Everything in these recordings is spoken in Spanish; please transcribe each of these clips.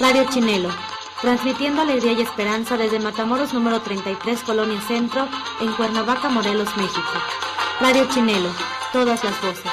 Radio Chinelo, transmitiendo alegría y esperanza desde Matamoros número 33, Colonia Centro, en Cuernavaca, Morelos, México. Radio Chinelo, todas las voces.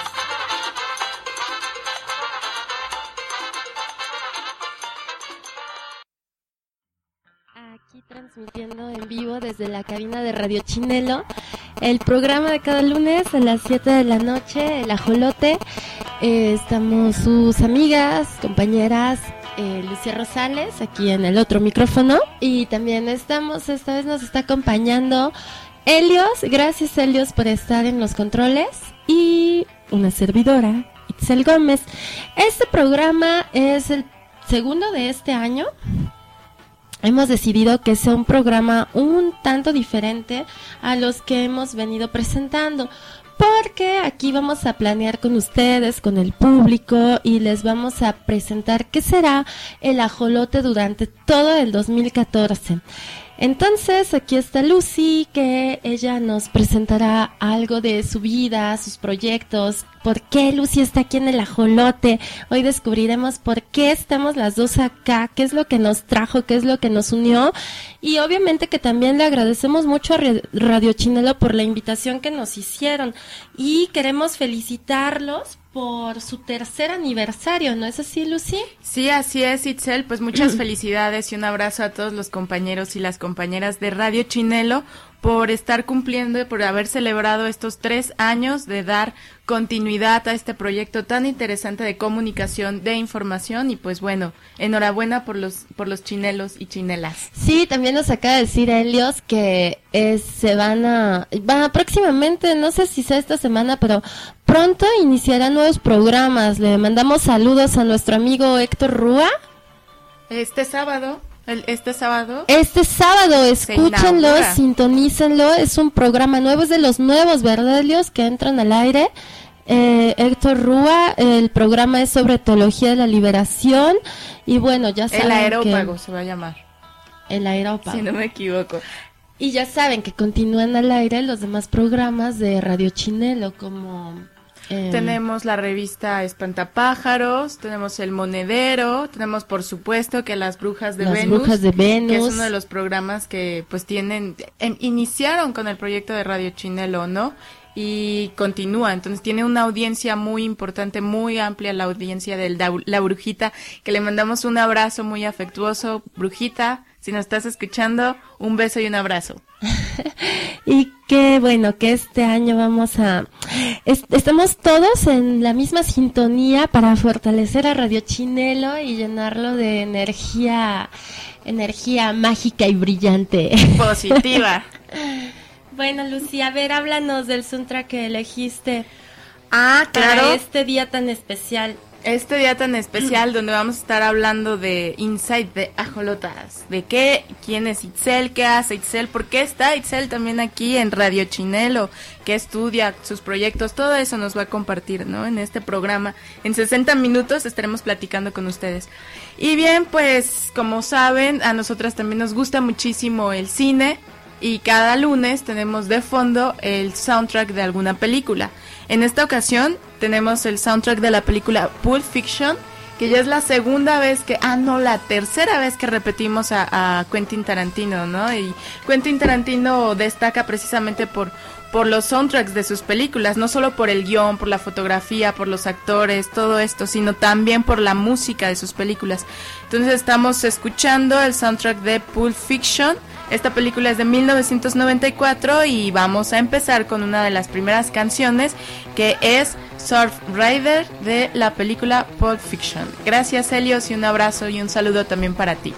Aquí transmitiendo en vivo desde la cabina de Radio Chinelo, el programa de cada lunes a las 7 de la noche, El Ajolote. Estamos sus amigas, compañeras, Lucía Rosales, aquí en el otro micrófono. Y también esta vez nos está acompañando Helios. Gracias, Helios, por estar en los controles. Y una servidora, Itzel Gómez. Este programa es el segundo de este año. Hemos decidido que sea un programa un tanto diferente a los que hemos venido presentando, porque aquí vamos a planear con ustedes, con el público, y les vamos a presentar qué será el ajolote durante todo el 2014. Entonces, aquí está Lucy, que ella nos presentará algo de su vida, sus proyectos, por qué Lucy está aquí en el ajolote. Hoy descubriremos por qué estamos las dos acá, qué es lo que nos trajo, qué es lo que nos unió. Y obviamente que también le agradecemos mucho a Radio Chinelo por la invitación que nos hicieron. Y queremos felicitarlos por su tercer aniversario, ¿no es así, Lucy? Sí, así es, Itzel. Pues muchas felicidades y un abrazo a todos los compañeros y las compañeras de Radio Chinelo por estar cumpliendo y por haber celebrado estos 3 años de dar continuidad a este proyecto tan interesante de comunicación, de información. Y pues bueno, enhorabuena por los chinelos y chinelas. Sí, también nos acaba de decir Helios que se va próximamente, no sé si sea esta semana, pero pronto iniciarán nuevos programas. Le mandamos saludos a nuestro amigo Héctor Rúa. Este sábado, escúchenlo, sintonícenlo, es un programa nuevo, es de los nuevos, ¿verdad, Helios? Que entran al aire. Héctor Rúa, el programa es sobre teología de la liberación, y bueno, ya saben El Aerópago se va a llamar. El Aerópago. Si no me equivoco. Y ya saben que continúan al aire los demás programas de Radio Chinelo, como... tenemos la revista Espantapájaros, tenemos El Monedero, tenemos por supuesto que Las Brujas de Venus, que es uno de los programas que pues iniciaron con el proyecto de Radio Chinelo, ¿no? Y continúa, entonces tiene una audiencia muy importante, muy amplia, la audiencia de La Brujita, que le mandamos un abrazo muy afectuoso. Brujita, si nos estás escuchando, un beso y un abrazo. Y qué bueno que este año estamos todos en la misma sintonía para fortalecer a Radio Chinelo y llenarlo de energía mágica y brillante. Positiva. Bueno, Lucía, a ver, háblanos del soundtrack que elegiste. Claro. Para este día tan especial. Este día tan especial donde vamos a estar hablando de Inside de Ajolotas. ¿De qué? ¿Quién es Itzel? ¿Qué hace Itzel? ¿Por qué está Itzel también aquí en Radio Chinelo? ¿Qué estudia? Sus proyectos, todo eso nos va a compartir, ¿no? En este programa. En 60 minutos estaremos platicando con ustedes. Y bien, pues, como saben, a nosotras también nos gusta muchísimo el cine. Y cada lunes tenemos de fondo el soundtrack de alguna película. En esta ocasión tenemos el soundtrack de la película Pulp Fiction, que ya es la tercera vez que repetimos a Quentin Tarantino, ¿no? Y Quentin Tarantino destaca precisamente por los soundtracks de sus películas, no solo por el guión, por la fotografía, por los actores, todo esto, sino también por la música de sus películas. Entonces estamos escuchando el soundtrack de Pulp Fiction. Esta película es de 1994 y vamos a empezar con una de las primeras canciones, que es Surf Rider de la película Pulp Fiction. Gracias, Helios, y un abrazo y un saludo también para ti.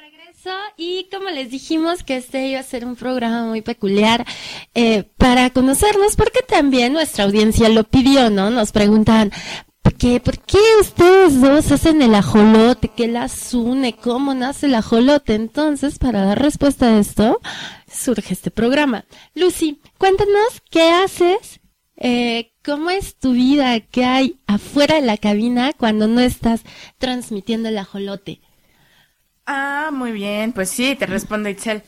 Y como les dijimos que este iba a ser un programa muy peculiar para conocernos, porque también nuestra audiencia lo pidió, ¿no? Nos preguntan, ¿por qué ustedes dos hacen el ajolote? ¿Qué las une? ¿Cómo nace el ajolote? Entonces, para dar respuesta a esto, surge este programa. Lucy, cuéntanos, ¿qué haces? ¿Cómo es tu vida? ¿Qué hay afuera de la cabina cuando no estás transmitiendo el ajolote? Muy bien, pues sí, te responde Itzel.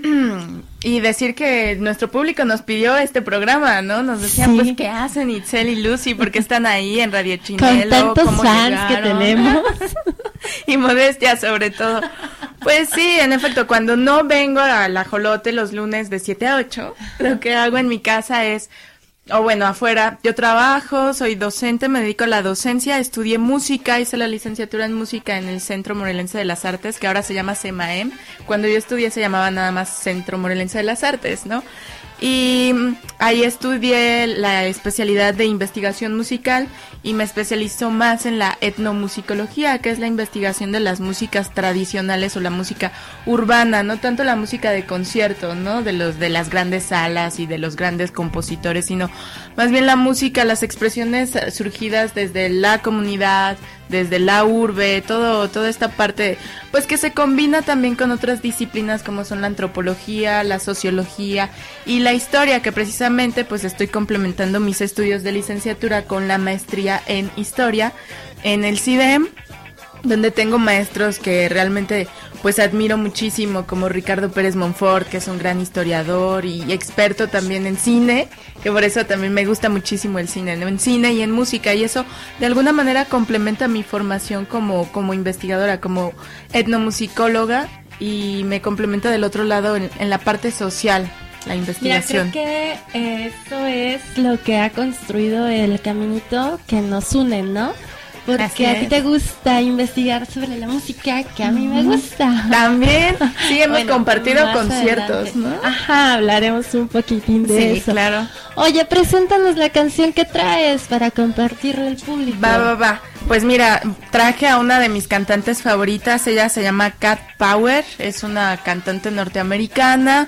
Y decir que nuestro público nos pidió este programa, ¿no? Nos decían, pues, ¿qué hacen Itzel y Lucy? ¿Por qué están ahí en Radio Chinelo? Con tantos fans que tenemos. Y modestia, sobre todo. Pues sí, en efecto, cuando no vengo al ajolote los lunes de 7 a 8, lo que hago en mi casa es... afuera, yo trabajo, soy docente, me dedico a la docencia, estudié música, hice la licenciatura en música en el Centro Morelense de las Artes, que ahora se llama CEMAEM. Cuando yo estudié se llamaba nada más Centro Morelense de las Artes, ¿no? Y ahí estudié la especialidad de investigación musical y me especializo más en la etnomusicología, que es la investigación de las músicas tradicionales o la música urbana, no tanto la música de concierto, ¿no? De las grandes salas y de los grandes compositores, sino más bien la música, las expresiones surgidas desde la comunidad, desde la urbe, toda esta parte, pues que se combina también con otras disciplinas como son la antropología, la sociología y la historia, que precisamente pues estoy complementando mis estudios de licenciatura con la maestría en historia en el CIDEM, donde tengo maestros que realmente pues admiro muchísimo, como Ricardo Pérez Monfort, que es un gran historiador y experto también en cine, que por eso también me gusta muchísimo el cine, ¿no? En cine y en música, y eso de alguna manera complementa mi formación como investigadora, como etnomusicóloga, y me complementa del otro lado en la parte social, la investigación. Mira, creo que eso es lo que ha construido el caminito que nos une, ¿no? Porque a ti te gusta investigar sobre la música, que a mí me gusta. También, sí, hemos compartido conciertos, adelante, ¿no? Ajá, hablaremos un poquitín de eso. Sí, claro. Oye, preséntanos la canción que traes para compartirla al público. Va. Pues mira, traje a una de mis cantantes favoritas, ella se llama Cat Power, es una cantante norteamericana.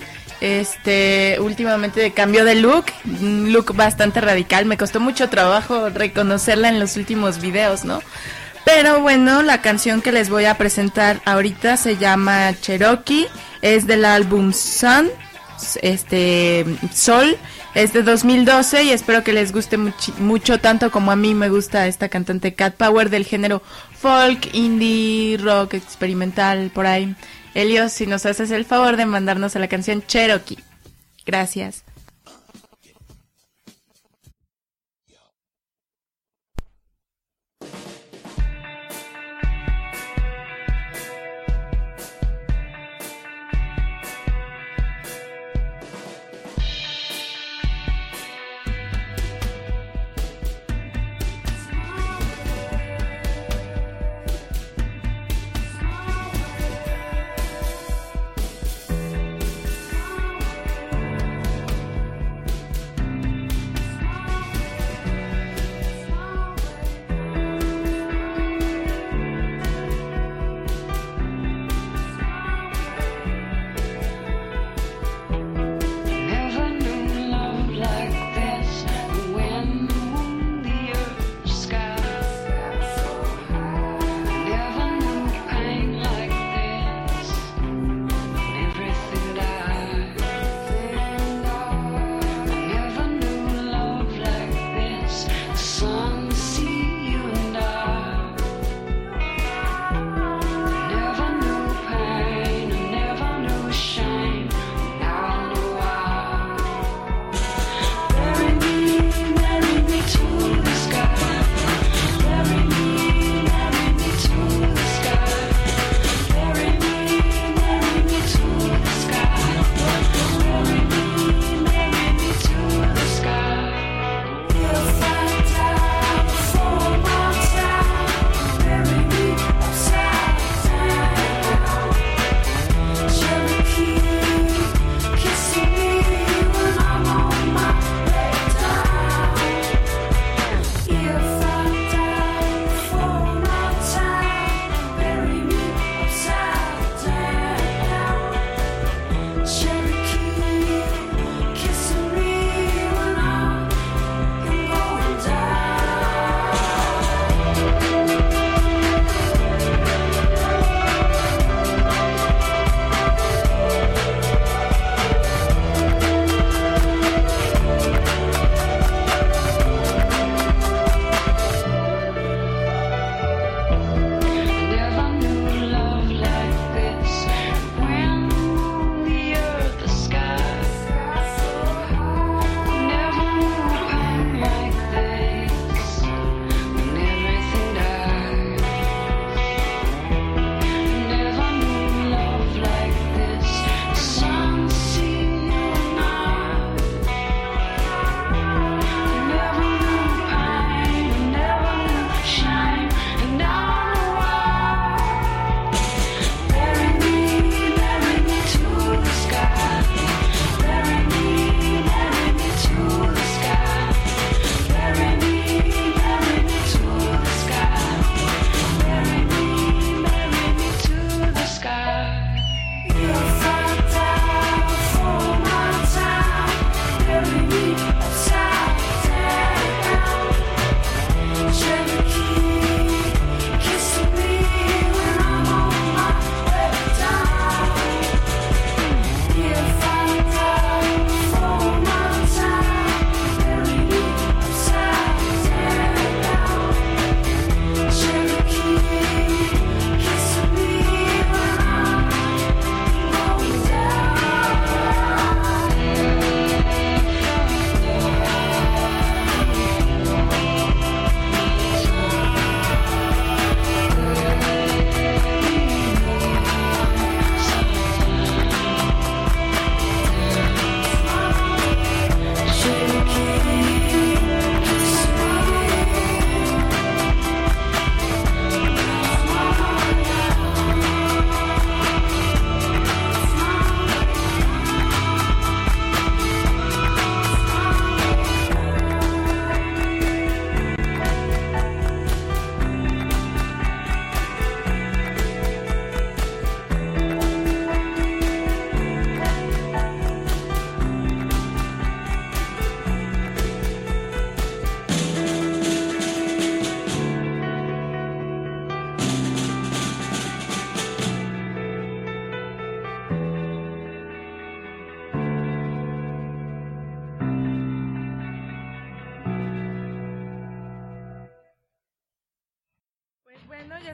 Últimamente cambió de look, un look bastante radical, me costó mucho trabajo reconocerla en los últimos videos, ¿no? Pero bueno, la canción que les voy a presentar ahorita se llama Cherokee, es del álbum Sun, Sol, es de 2012 y espero que les guste mucho, tanto como a mí me gusta esta cantante Cat Power, del género folk, indie, rock, experimental, por ahí. Helios, si nos haces el favor de mandarnos a la canción Cherokee. Gracias.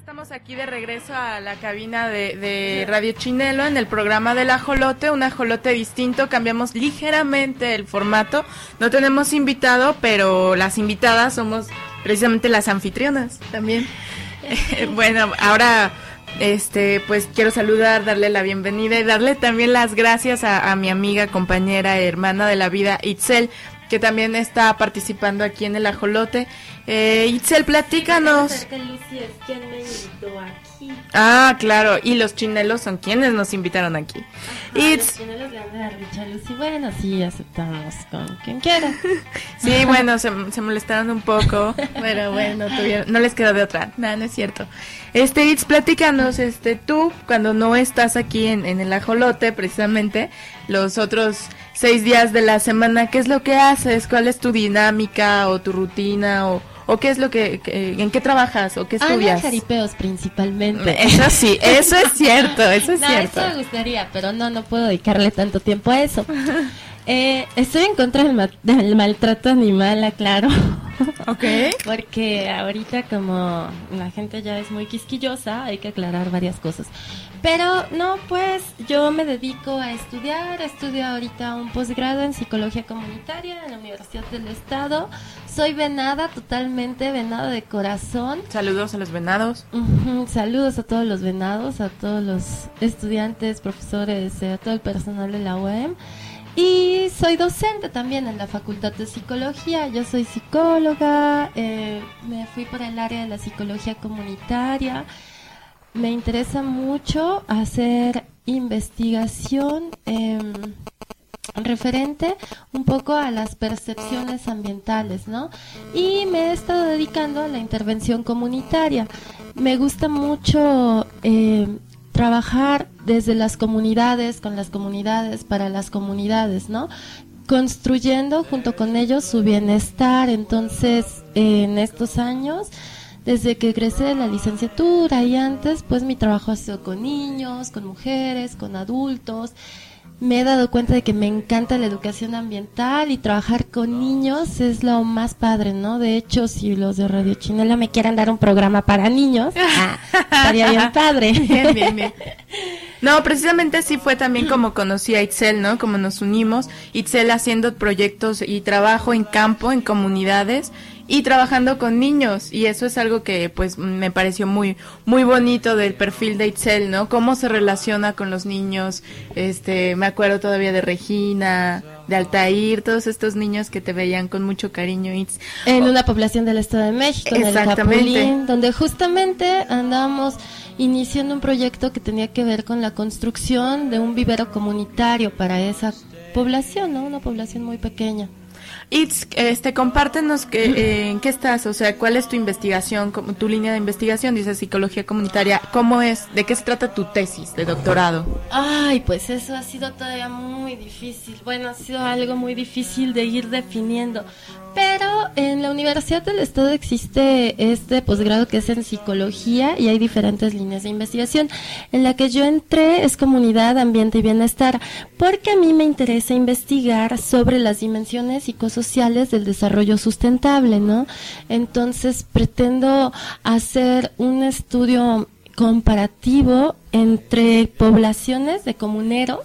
Estamos aquí de regreso a la cabina de Radio Chinelo en el programa del ajolote, un ajolote distinto. Cambiamos ligeramente el formato. No tenemos invitado, pero las invitadas somos precisamente las anfitrionas también. Bueno, ahora pues quiero saludar, darle la bienvenida y darle también las gracias a mi amiga, compañera, hermana de la vida, Itzel, que también está participando aquí en el ajolote. Itzel, platícanos. Lucy es quien me invitó aquí. Ah, claro, y los chinelos son quienes nos invitaron aquí. Los chinelos le han dicho a Lucy, bueno, sí, aceptamos con quien quiera. Sí, bueno, se molestaron un poco, pero bueno, no les quedó de otra. No es cierto. Itz, platícanos, tú, cuando no estás aquí en el ajolote, precisamente, los otros 6 días de la semana, ¿qué es lo que haces? ¿Cuál es tu dinámica o tu rutina o qué es lo que en qué trabajas o qué estudias? Jaripeos principalmente. Eso sí, eso es cierto, eso es cierto. Eso me gustaría, pero no puedo dedicarle tanto tiempo a eso. Estoy en contra del maltrato animal, aclaro. Okay. Porque ahorita como la gente ya es muy quisquillosa, hay que aclarar varias cosas. Pero no, pues yo me dedico a estudio ahorita un posgrado en psicología comunitaria en la Universidad del Estado. Soy venada, totalmente venada de corazón. Saludos a los venados. Saludos a todos los venados, a todos los estudiantes, profesores, a todo el personal de la UAM. Y soy docente también en la Facultad de Psicología. Yo soy psicóloga, me fui por el área de la psicología comunitaria. Me interesa mucho hacer investigación referente un poco a las percepciones ambientales, ¿no? Y me he estado dedicando a la intervención comunitaria. Me gusta mucho trabajar desde las comunidades, con las comunidades, para las comunidades, ¿no? Construyendo junto con ellos su bienestar. Entonces, en estos años, desde que egresé de la licenciatura y antes, pues mi trabajo ha sido con niños, con mujeres, con adultos. Me he dado cuenta de que me encanta la educación ambiental y trabajar con niños es lo más padre, ¿no? De hecho, si los de Radio Chinelo me quieren dar un programa para niños, estaría bien padre. Bien. No, precisamente así fue también como conocí a Itzel, ¿no? Como nos unimos, Itzel haciendo proyectos y trabajo en campo, en comunidades, y trabajando con niños, y eso es algo que pues me pareció muy muy bonito del perfil de Itzel, ¿no? Cómo se relaciona con los niños. Me acuerdo todavía de Regina, de Altair, todos estos niños que te veían con mucho cariño. En una población del Estado de México, en el Capulín, donde justamente andábamos iniciando un proyecto que tenía que ver con la construcción de un vivero comunitario para esa población, ¿no? Una población muy pequeña. Itz, compártenos en qué estás, o sea, cuál es tu investigación, tu línea de investigación, dices psicología comunitaria, ¿cómo es? ¿De qué se trata tu tesis de doctorado? Ay, pues eso ha sido todavía muy difícil, bueno, ha sido algo muy difícil de ir definiendo, pero en la Universidad del Estado existe este posgrado que es en psicología y hay diferentes líneas de investigación. En la que yo entré es comunidad, ambiente y bienestar, porque a mí me interesa investigar sobre las dimensiones psicosociales del desarrollo sustentable, ¿no? Entonces pretendo hacer un estudio comparativo entre poblaciones de comuneros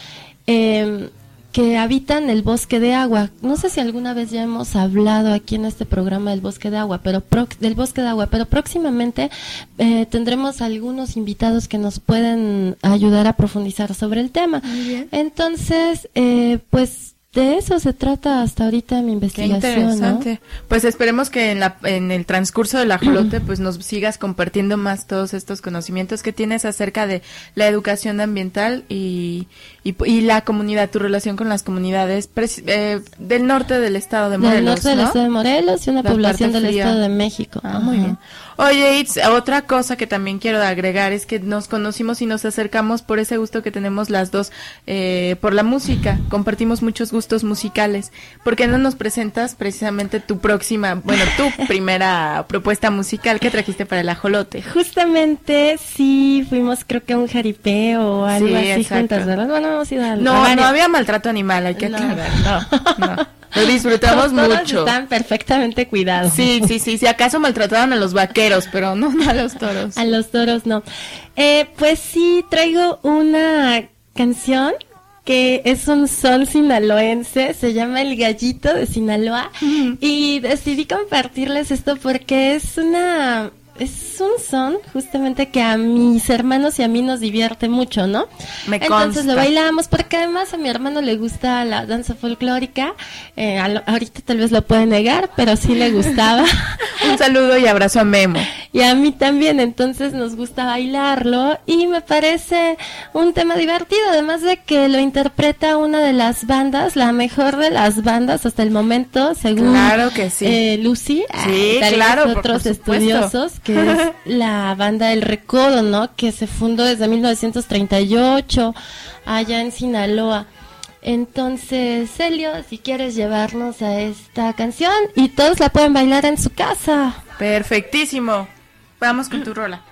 que habitan el bosque de agua. No sé si alguna vez ya hemos hablado aquí en este programa del bosque de agua, pero próximamente tendremos algunos invitados que nos pueden ayudar a profundizar sobre el tema. Muy bien. Entonces, pues de eso se trata hasta ahorita mi investigación. Qué interesante. ¿No? Pues esperemos que en el transcurso del ajolote pues nos sigas compartiendo más todos estos conocimientos que tienes acerca de la educación ambiental y la comunidad, tu relación con las comunidades del norte del estado de Morelos, del norte del estado de Morelos y una población del estado de México. Muy bien. Oye, Itz, otra cosa que también quiero agregar es que nos conocimos y nos acercamos por ese gusto que tenemos las dos por la música. Compartimos muchos gustos gustos musicales. ¿Por qué no nos presentas precisamente tu primera propuesta musical que trajiste para el ajolote? Justamente sí fuimos, creo que a un jaripeo o algo así exacto. juntas, ¿verdad? Bueno, hemos ido a No había maltrato animal, hay que aclarar. No. Lo disfrutamos todos mucho. Están perfectamente cuidados. Sí. Si acaso maltrataban a los vaqueros, pero no a los toros. A los toros no. Pues sí, traigo una canción que es un son sinaloense, se llama El Gallito de Sinaloa, y decidí compartirles esto porque es un son justamente que a mis hermanos y a mí nos divierte mucho, ¿no? Entonces lo bailamos porque además a mi hermano le gusta la danza folclórica, ahorita tal vez lo puede negar, pero sí le gustaba. Un saludo y abrazo a Memo. Y a mí también, entonces nos gusta bailarlo y me parece un tema divertido, además de que lo interpreta una de las bandas, la mejor de las bandas hasta el momento, según claro que sí. Lucy, sí, claro, otros estudiosos, que es la banda El Recodo, ¿no? Que se fundó desde 1938 allá en Sinaloa. Entonces, Celio, si quieres llevarnos a esta canción y todos la pueden bailar en su casa. Perfectísimo. Vamos con tu rola.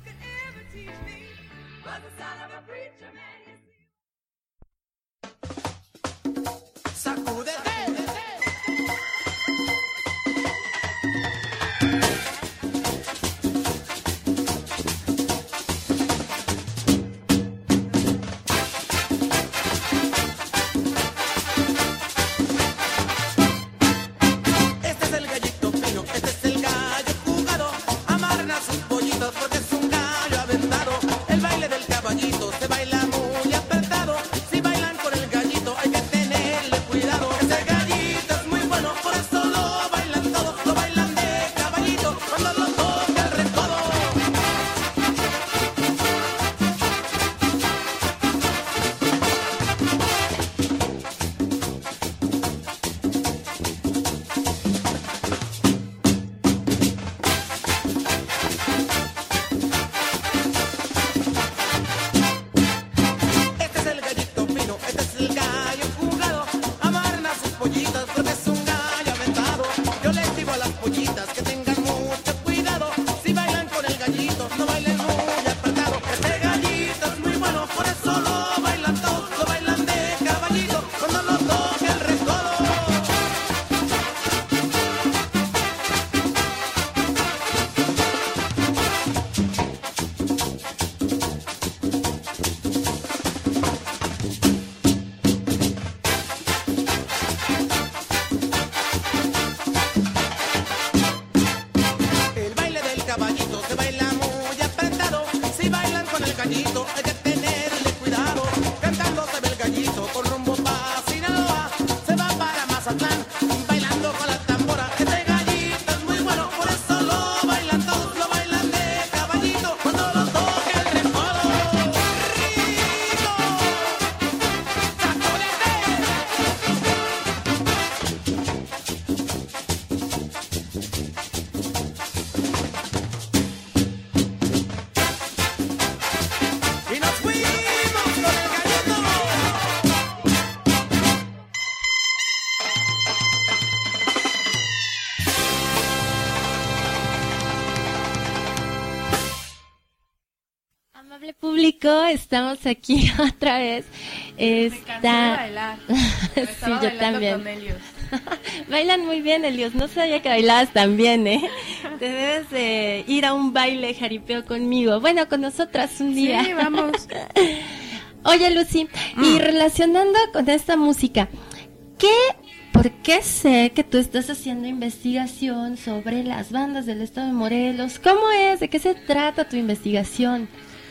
Público, estamos aquí otra vez. Me cansé de bailar. Sí, yo también. Con Helios. Bailan muy bien, Helios. No sabía que bailabas tan bien, ¿eh? Te debes de ir a un baile jaripeo conmigo. Bueno, con nosotras un día. Sí, vamos. Oye, Lucy, y relacionando con esta música, ¿por qué sé que tú estás haciendo investigación sobre las bandas del estado de Morelos? ¿Cómo es? ¿De qué se trata tu investigación?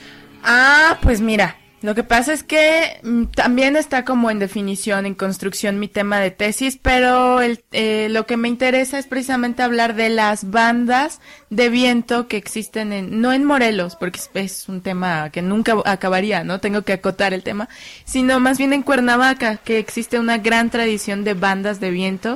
Pues mira, lo que pasa es que también está como en definición, en construcción mi tema de tesis, pero lo que me interesa es precisamente hablar de las bandas de viento que existen no en Morelos, porque es un tema que nunca acabaría, ¿no? Tengo que acotar el tema, sino más bien en Cuernavaca, que existe una gran tradición de bandas de viento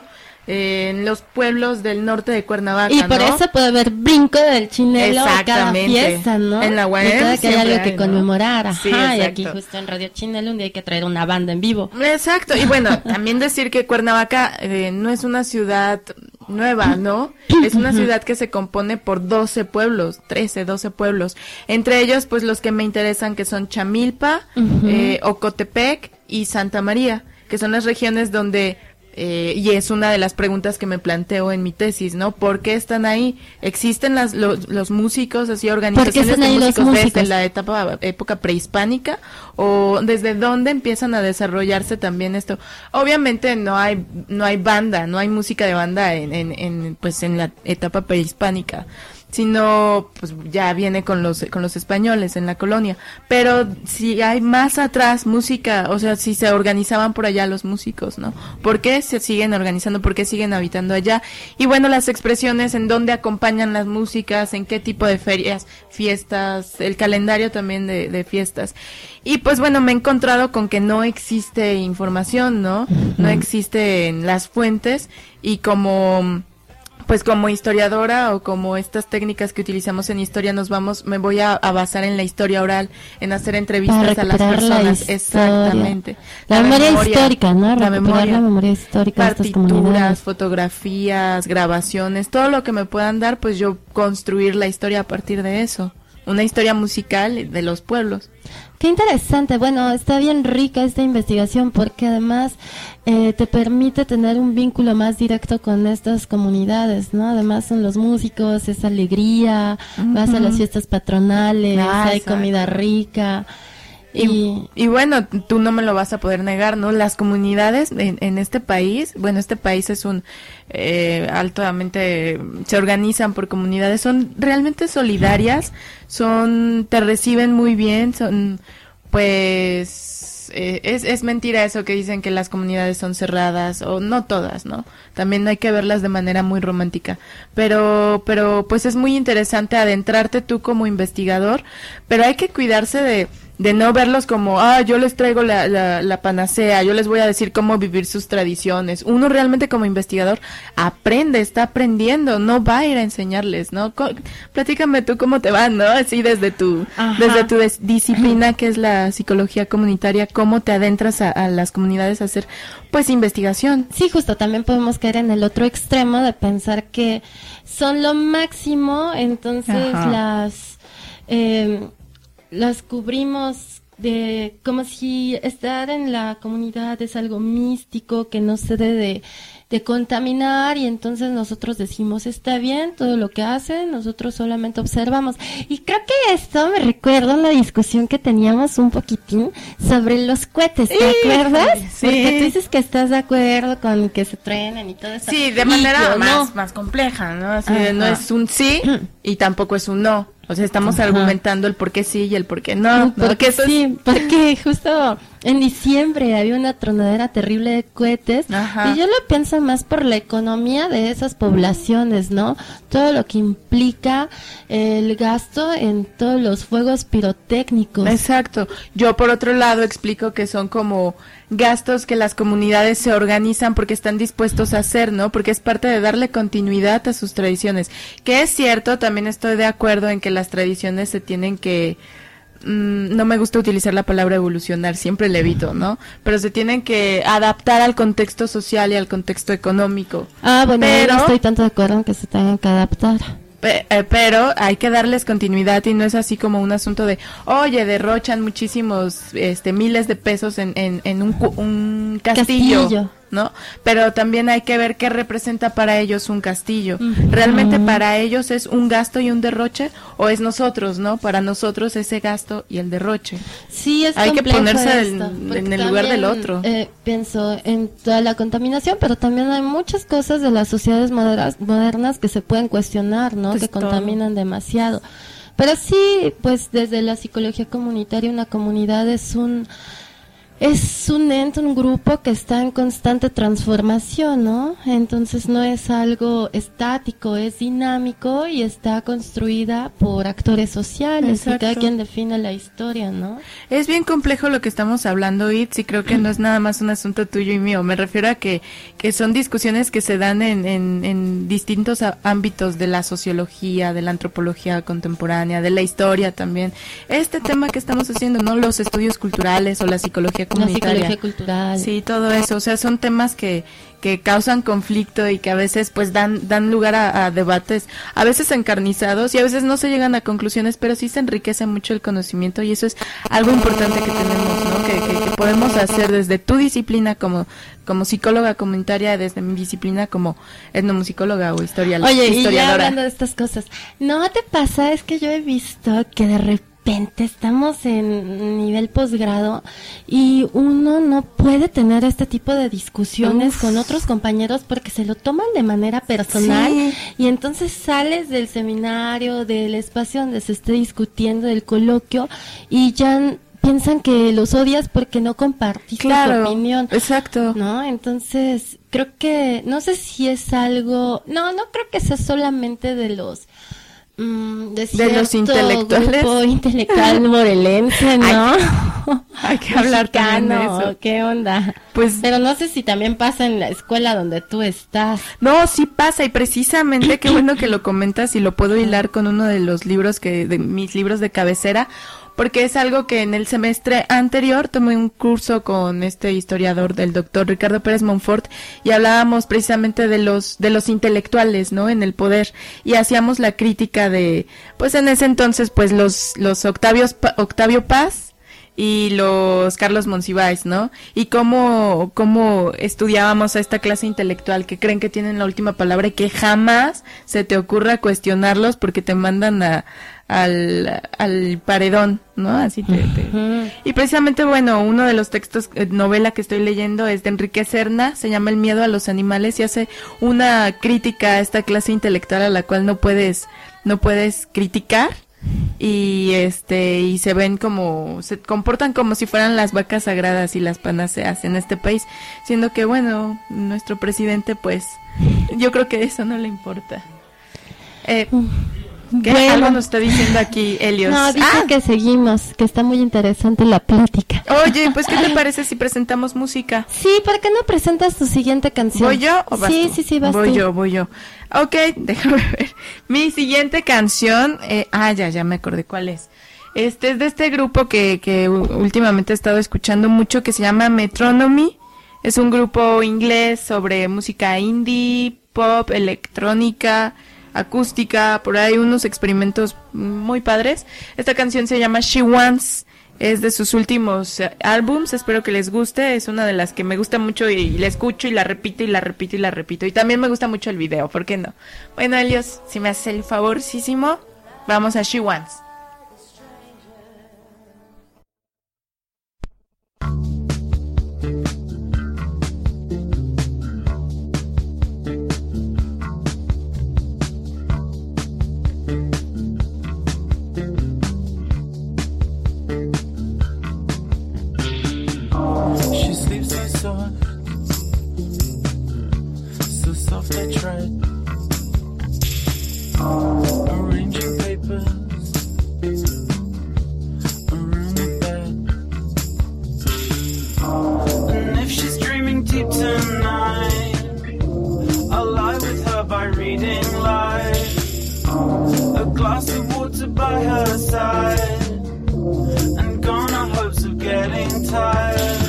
en los pueblos del norte de Cuernavaca, y por eso puede haber brinco del chinelo a cada Exactamente. fiesta, ¿no? En la UAM De cada que hay siempre algo que hay, ¿no? conmemorar, Sí, ajá, y exacto. aquí justo en Radio Chinelo un día hay que traer una banda en vivo. Exacto, y bueno, también decir que Cuernavaca no es una ciudad nueva, ¿no? Es una ciudad que se compone por 12 pueblos, 13, 12 pueblos. Entre ellos, pues los que me interesan, que son Chamilpa, Ocotepec y Santa María, que son las regiones donde, y es una de las preguntas que me planteo en mi tesis, ¿no? ¿Por qué están ahí? ¿Existen los músicos, así organizaciones están de ahí los músicos desde músicos? la época prehispánica? ¿O desde dónde empiezan a desarrollarse también esto? Obviamente no hay banda, no hay música de banda pues en la etapa prehispánica, sino pues ya viene con los españoles en la colonia. Pero si hay más atrás música, o sea, si se organizaban por allá los músicos, ¿no? ¿Por qué se siguen organizando? ¿Por qué siguen habitando allá? Y bueno, las expresiones, en dónde acompañan las músicas, en qué tipo de ferias, fiestas, el calendario también de fiestas. Y pues bueno, me he encontrado con que no existe información, ¿no? No existen las fuentes, y como historiadora, o como estas técnicas que utilizamos en historia, me voy a basar en la historia oral, en hacer entrevistas Para a las recuperar la personas. historia. Exactamente. La memoria histórica, ¿no? Recuperar la memoria histórica de estas partituras, comunidades. fotografías, grabaciones, todo lo que me puedan dar, pues yo construir la historia a partir de eso. Una historia musical de los pueblos. Qué interesante. Bueno, está bien rica esta investigación porque además te permite tener un vínculo más directo con estas comunidades, ¿no? Además son los músicos, es alegría, vas a las fiestas patronales, hay exacto. comida rica. Y bueno, tú no me lo vas a poder negar, ¿no? Las comunidades en este país, bueno, este país es altamente, se organizan por comunidades, son realmente solidarias, te reciben muy bien, pues, es mentira eso que dicen que las comunidades son cerradas, o no todas, ¿no? También hay que verlas de manera muy romántica, pero pues es muy interesante adentrarte tú como investigador, pero hay que cuidarse de no verlos como, yo les traigo la panacea, yo les voy a decir cómo vivir sus tradiciones. Uno realmente como investigador está aprendiendo, no va a ir a enseñarles, ¿no? Platícame tú cómo te va, ¿no? Así desde tu disciplina, que es la psicología comunitaria, cómo te adentras a las comunidades a hacer, pues, investigación. Sí, justo, también podemos caer en el otro extremo de pensar que son lo máximo, entonces las cubrimos como si estar en la comunidad es algo místico que no se debe de contaminar, y entonces nosotros decimos está bien todo lo que hacen, nosotros solamente observamos. Y creo que esto me recuerda una discusión que teníamos un poquitín sobre los cohetes, ¿te acuerdas? Sí. Porque tú dices que estás de acuerdo con que se truenen y todo eso. Sí, de manera más compleja, ¿no? Así no es un sí y tampoco es un no. O sea, estamos argumentando el por qué sí y el por qué no. Porque porque justo en diciembre había una tronadera terrible de cohetes. Y yo lo pienso más por la economía de esas poblaciones, ¿no? Todo lo que implica el gasto en todos los fuegos pirotécnicos. Exacto. Yo por otro lado explico que son como gastos que las comunidades se organizan porque están dispuestos a hacer, ¿no? Porque es parte de darle continuidad a sus tradiciones. Que es cierto, también estoy de acuerdo en que las tradiciones se tienen que... no me gusta utilizar la palabra evolucionar, siempre le evito, ¿no? Pero se tienen que adaptar al contexto social y al contexto económico. Bueno, yo no estoy tanto de acuerdo en que se tengan que adaptar. Pero hay que darles continuidad, y no es así como un asunto de, oye, derrochan muchísimos, miles de pesos en un castillo, ¿no? Pero también hay que ver qué representa para ellos un castillo. ¿Realmente para ellos es un gasto y un derroche, o es nosotros, ¿no? Para nosotros ese gasto y el derroche. Sí, es hay que ponerse en el lugar del otro. Pienso en toda la contaminación, pero también hay muchas cosas de las sociedades modernas que se pueden cuestionar, ¿no? Pues que contaminan demasiado. Pero sí, pues desde la psicología comunitaria, una comunidad es es un ente, un grupo que está en constante transformación, ¿no? Entonces no es algo estático, es dinámico y está construida por actores sociales. Exacto. Y cada quien define la historia, ¿no? Es bien complejo lo que estamos hablando, Itz, y creo que no es nada más un asunto tuyo y mío. Me refiero a que son discusiones que se dan en distintos ámbitos de la sociología, de la antropología contemporánea, de la historia también. Este tema que estamos haciendo, ¿no? Los estudios culturales o la psicología comunitaria. La psicología cultural. Sí, todo eso. O sea, son temas que causan conflicto y que a veces pues dan lugar a debates, a veces encarnizados y a veces no se llegan a conclusiones, pero sí se enriquece mucho el conocimiento y eso es algo importante que tenemos, ¿no? Que podemos hacer desde tu disciplina como psicóloga comunitaria, desde mi disciplina como etnomusicóloga o historiadora. Oye, y ya hablando de estas cosas, ¿no te pasa? Es que yo he visto que de repente estamos en nivel posgrado y uno no puede tener este tipo de discusiones con otros compañeros porque se lo toman de manera personal. Sí. Y entonces sales del seminario, del espacio donde se esté discutiendo, del coloquio, y ya piensan que los odias porque no compartiste tu opinión. Exacto. ¿No? Entonces, creo que, no sé si es algo, no creo que sea solamente de los los intelectuales, grupo intelectual morelense, ¿no? Hay que hablar también de eso. ¿Qué onda? Pues, pero no sé si también pasa en la escuela donde tú estás. No, sí pasa, y precisamente qué bueno que lo comentas y lo puedo hilar con uno de los libros de mis libros de cabecera, porque es algo que en el semestre anterior tomé un curso con este historiador, del doctor Ricardo Pérez Monfort, y hablábamos precisamente de los intelectuales, ¿no? En el poder, y hacíamos la crítica de, pues en ese entonces, pues los Octavio Paz y los Carlos Monsiváis, ¿no? Y cómo estudiábamos a esta clase intelectual que creen que tienen la última palabra y que jamás se te ocurra cuestionarlos porque te mandan al paredón, ¿no? Así Y precisamente, bueno, uno de los textos, novela que estoy leyendo es de Enrique Serna, se llama El miedo a los animales, y hace una crítica a esta clase intelectual a la cual no puedes criticar, y y se comportan como si fueran las vacas sagradas y las panaceas en este país, siendo que, bueno, nuestro presidente, pues, yo creo que eso no le importa. ¿Qué? Bueno. Algo nos está diciendo aquí Helios. No, dice que seguimos, que está muy interesante la plática. Oye, pues ¿qué te parece si presentamos música? Sí, ¿por qué no presentas tu siguiente canción? ¿Voy yo o vas tú? Sí, vas voy tú. Voy yo. Ok, déjame ver. Mi siguiente canción, ya me acordé cuál es. Es de este grupo que últimamente he estado escuchando mucho, que se llama Metronomy. Es un grupo inglés sobre música indie, pop, electrónica, acústica, por ahí unos experimentos muy padres. Esta canción se llama She Wants, es de sus últimos álbums, espero que les guste, es una de las que me gusta mucho y la escucho y la repito y la repito y la repito, y también me gusta mucho el video, ¿por qué no? Bueno, Helios, si me haces el favorcísimo, vamos a She Wants. Arranging papers around the bed, and if she's dreaming deep tonight, I'll lie with her by reading life, a glass of water by her side, and gone are hopes of getting tired.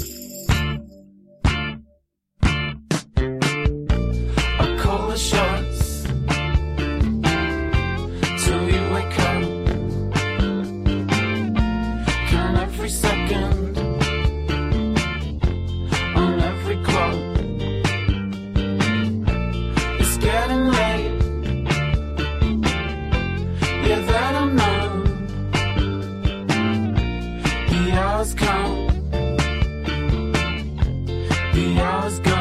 I call the shots till you wake up. Count every second on every clock. It's getting late. Yeah, that I know. The hours count. The hours go.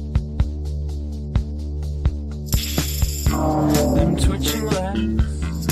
Them twitching legs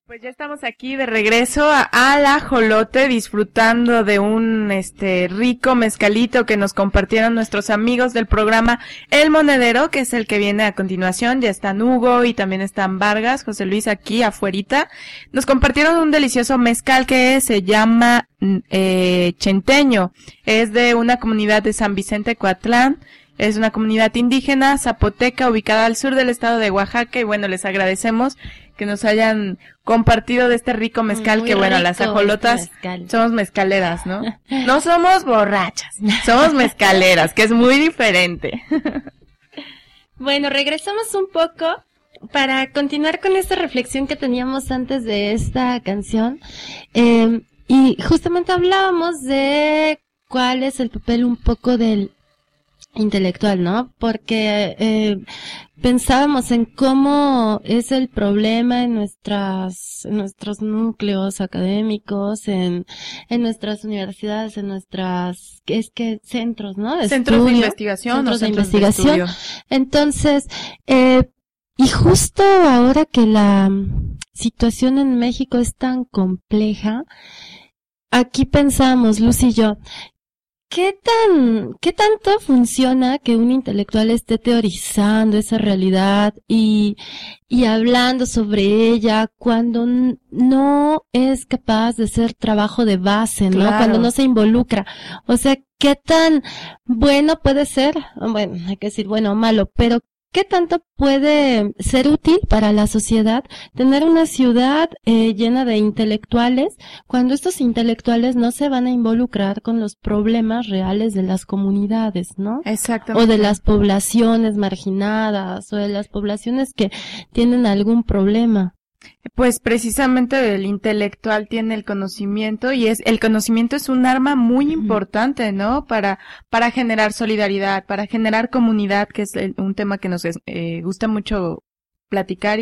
Pues ya estamos aquí de regreso a la Ajolote, disfrutando de un rico mezcalito que nos compartieron nuestros amigos del programa El Monedero, que es el que viene a continuación. Ya están Hugo y también están Vargas, José Luis aquí afuerita. Nos compartieron un delicioso mezcal que se llama Chenteño. Es de una comunidad de San Vicente Coatlán. Es una comunidad indígena zapoteca ubicada al sur del estado de Oaxaca y bueno, les agradecemos que nos hayan compartido de este rico mezcal. Muy que bueno, las ajolotas somos mezcaleras, ¿no? No somos borrachas, somos mezcaleras, que es muy diferente. Bueno, regresamos un poco para continuar con esta reflexión que teníamos antes de esta canción. Y justamente hablábamos de cuál es el papel un poco del intelectual, ¿no? Porque pensábamos en cómo es el problema en nuestros núcleos académicos, en nuestras universidades, en nuestras centros, ¿no? Centros de investigación. Centros de investigación. Entonces, y justo ahora que la situación en México es tan compleja, aquí pensamos, Luz y yo, ¿qué tanto funciona que un intelectual esté teorizando esa realidad y hablando sobre ella cuando no es capaz de hacer trabajo de base, ¿no? Claro. Cuando no se involucra. O sea, ¿qué tan bueno puede ser? Bueno, hay que decir bueno o malo, pero ¿qué tanto puede ser útil para la sociedad tener una ciudad llena de intelectuales cuando estos intelectuales no se van a involucrar con los problemas reales de las comunidades, ¿no? Exactamente. O de las poblaciones marginadas, o de las poblaciones que tienen algún problema? Pues precisamente el intelectual tiene el conocimiento y el conocimiento es un arma muy importante, ¿no? Para generar solidaridad, para generar comunidad, que es un tema que nos gusta mucho platicar,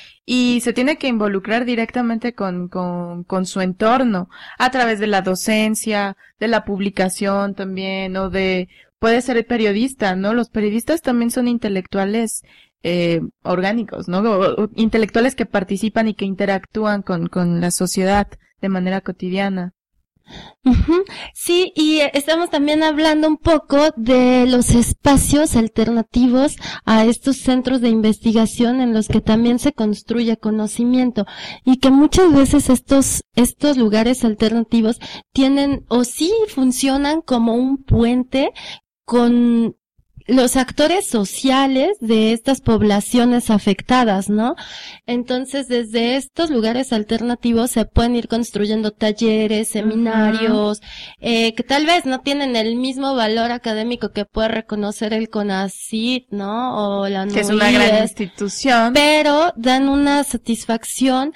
y se tiene que involucrar directamente con su entorno, a través de la docencia, de la publicación también, puede ser periodista, ¿no? Los periodistas también son intelectuales orgánicos, ¿no? O intelectuales que participan y que interactúan con la sociedad de manera cotidiana. Uh-huh. Sí, y estamos también hablando un poco de los espacios alternativos a estos centros de investigación en los que también se construye conocimiento y que muchas veces estos lugares alternativos tienen o sí funcionan como un puente con los actores sociales de estas poblaciones afectadas, ¿no? Entonces, desde estos lugares alternativos se pueden ir construyendo talleres, seminarios, que tal vez no tienen el mismo valor académico que puede reconocer el CONACYT, ¿no? O la NUIES, que es una gran institución. Pero dan una satisfacción,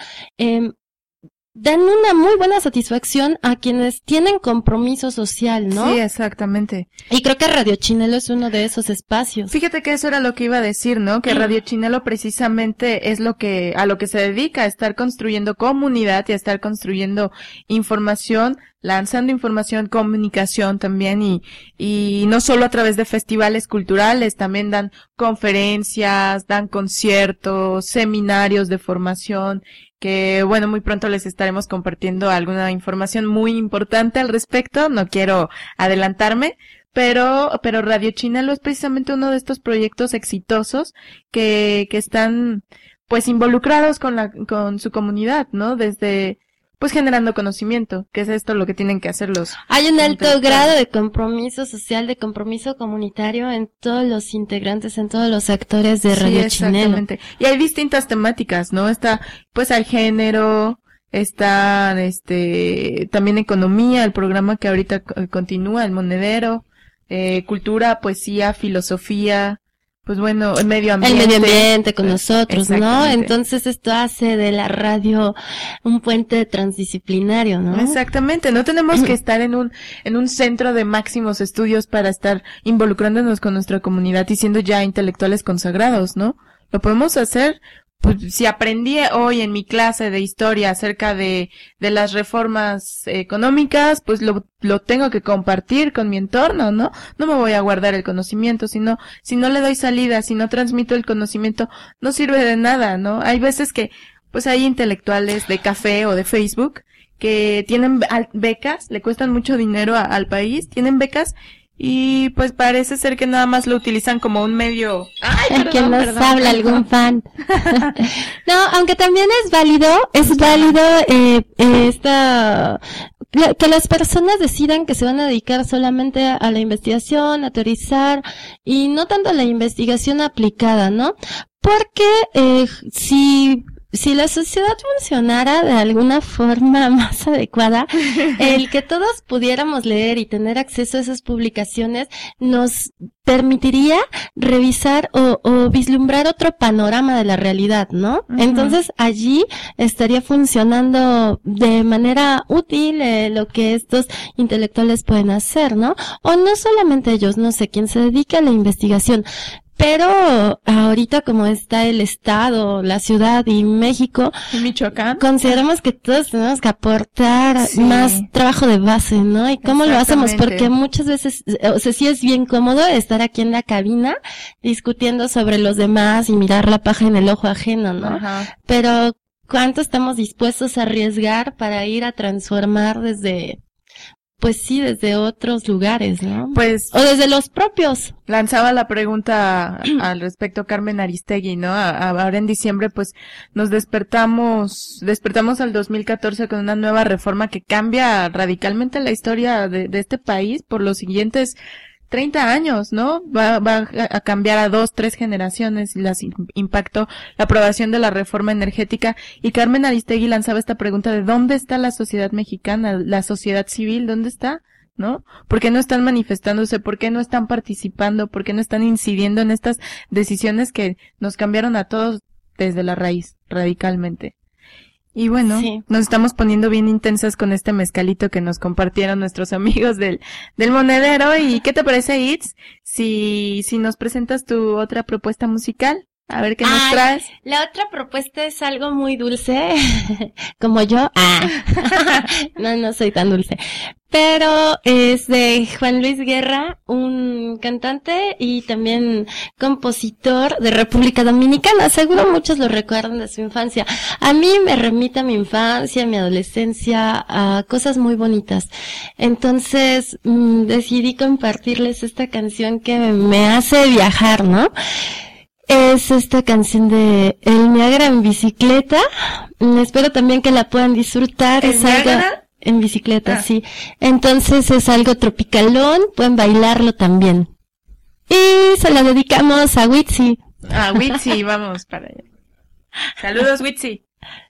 dan una muy buena satisfacción a quienes tienen compromiso social, ¿no? Sí, exactamente. Y creo que Radio Chinelo es uno de esos espacios. Fíjate que eso era lo que iba a decir, ¿no? Que Radio Chinelo precisamente es a lo que se dedica, a estar construyendo comunidad y a estar construyendo información, lanzando información, comunicación también y no solo a través de festivales culturales, también dan conferencias, dan conciertos, seminarios de formación, que bueno, muy pronto les estaremos compartiendo alguna información muy importante al respecto, no quiero adelantarme, pero Radio Chinelo es precisamente uno de estos proyectos exitosos que están pues involucrados con su comunidad, ¿no? Desde pues generando conocimiento, que es esto lo que tienen que hacer los... Hay un alto grado de compromiso social, de compromiso comunitario en todos los integrantes, en todos los actores de Radio Chinelo. Exactamente. Y hay distintas temáticas, ¿no? Está, pues, al género, está, también economía, el programa que ahorita continúa, El Monedero, cultura, poesía, filosofía, pues bueno, el medio ambiente. El medio ambiente con nosotros, ¿no? Entonces esto hace de la radio un puente transdisciplinario, ¿no? Exactamente, no tenemos que estar en un centro de máximos estudios para estar involucrándonos con nuestra comunidad y siendo ya intelectuales consagrados, ¿no? Lo podemos hacer. Pues si aprendí hoy en mi clase de historia acerca de las reformas económicas, pues lo tengo que compartir con mi entorno, ¿no? No me voy a guardar el conocimiento, si no le doy salida, si no transmito el conocimiento, no sirve de nada, ¿no? Hay veces que pues hay intelectuales de café o de Facebook que tienen becas, le cuestan mucho dinero al país, tienen becas y pues parece ser que nada más lo utilizan como un medio. Ay, que nos habla algún fan. No, aunque también es válido que las personas decidan que se van a dedicar solamente a la investigación, a teorizar y no tanto a la investigación aplicada, ¿no? Porque si la sociedad funcionara de alguna forma más adecuada, el que todos pudiéramos leer y tener acceso a esas publicaciones nos permitiría revisar o vislumbrar otro panorama de la realidad, ¿no? Uh-huh. Entonces allí estaría funcionando de manera útil lo que estos intelectuales pueden hacer, ¿no? O no solamente ellos, no sé, quien se dedica a la investigación. Pero ahorita como está el estado, la ciudad y México, Michoacán, consideramos que todos tenemos que aportar más trabajo de base, ¿no? ¿Y cómo lo hacemos? Porque muchas veces, o sea, sí es bien cómodo estar aquí en la cabina discutiendo sobre los demás y mirar la paja en el ojo ajeno, ¿no? Ajá. Pero ¿cuánto estamos dispuestos a arriesgar para ir a transformar desde otros lugares, ¿no? Pues, o desde los propios. Lanzaba la pregunta al respecto Carmen Aristegui, ¿no? Ahora en diciembre, pues, nos despertamos al 2014 con una nueva reforma que cambia radicalmente la historia de este país por los siguientes 30 años, ¿no? Va a cambiar a 2-3 generaciones y las impactó la aprobación de la reforma energética. Y Carmen Aristegui lanzaba esta pregunta de ¿dónde está la sociedad mexicana, la sociedad civil? ¿Dónde está? ¿No? ¿Por qué no están manifestándose? ¿Por qué no están participando? ¿Por qué no están incidiendo en estas decisiones que nos cambiaron a todos desde la raíz, radicalmente? Y bueno, nos estamos poniendo bien intensas con este mezcalito que nos compartieron nuestros amigos del Monedero. ¿Y qué te parece, Itz? Si nos presentas tu otra propuesta musical, a ver qué nos traes. La otra propuesta es algo muy dulce, como yo. No soy tan dulce. Pero es de Juan Luis Guerra, un cantante y también compositor de República Dominicana. Seguro muchos lo recuerdan de su infancia. A mí me remite a mi infancia, a mi adolescencia, a cosas muy bonitas. Entonces, decidí compartirles esta canción que me hace viajar, ¿no? Es esta canción de El Niágara en bicicleta. Espero también que la puedan disfrutar. ¿El Niágara? En bicicleta, sí. Entonces es algo tropicalón, pueden bailarlo también. Y se la dedicamos a Witsi. A Witsi, vamos para allá. Saludos, Witsi.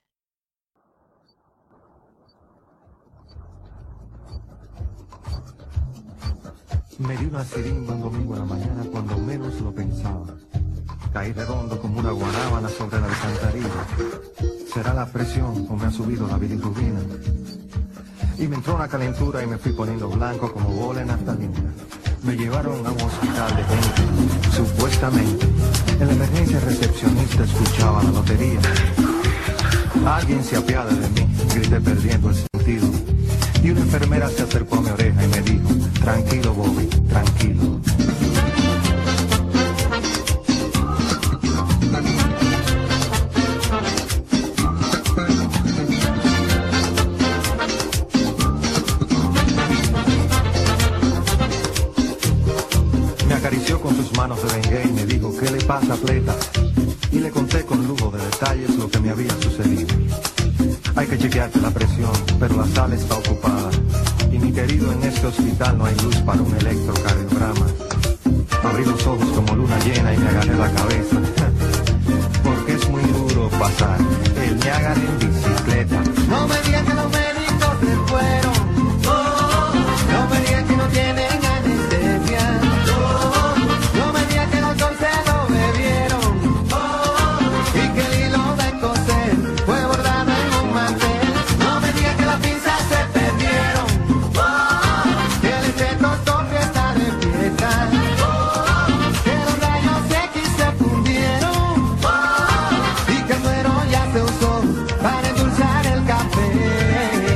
Me dio una sirimba un domingo a la mañana cuando menos lo pensaba. Caí redondo como una guanábana sobre la alcantarilla. ¿Será la presión o me ha subido la bilirrubina? Y me entró una calentura y me fui poniendo blanco como bola en naftalina. Me llevaron a un hospital de gente, supuestamente. En la emergencia recepcionista escuchaba la lotería. Alguien se apiada de mí, grité perdiendo el sentido. Y una enfermera se acercó a mi oreja y me dijo, tranquilo Bobby, tranquilo. Me acarició con sus manos de dengue y me dijo, ¿qué le pasa, atleta? Y le conté con lujo de detalles lo que me había sucedido. Hay que chequearte la presión, pero la sala está ocupada. Y mi querido, en este hospital no hay luz para un electrocardiograma. Abrí los ojos como luna llena y me agarré la cabeza. Porque es muy duro pasar el Niágara en bicicleta. No me digas que los médicos se fueron. No me digas que no tienen anestesia. No me digas que el alcohol se lo bebieron. Y que el hilo de coser fue bordado en un mantel. No me digas que las pinzas se perdieron. Que el estetoscopio está de fiesta. Que los rayos X se fundieron. Y que el suero ya se usó para endulzar el café.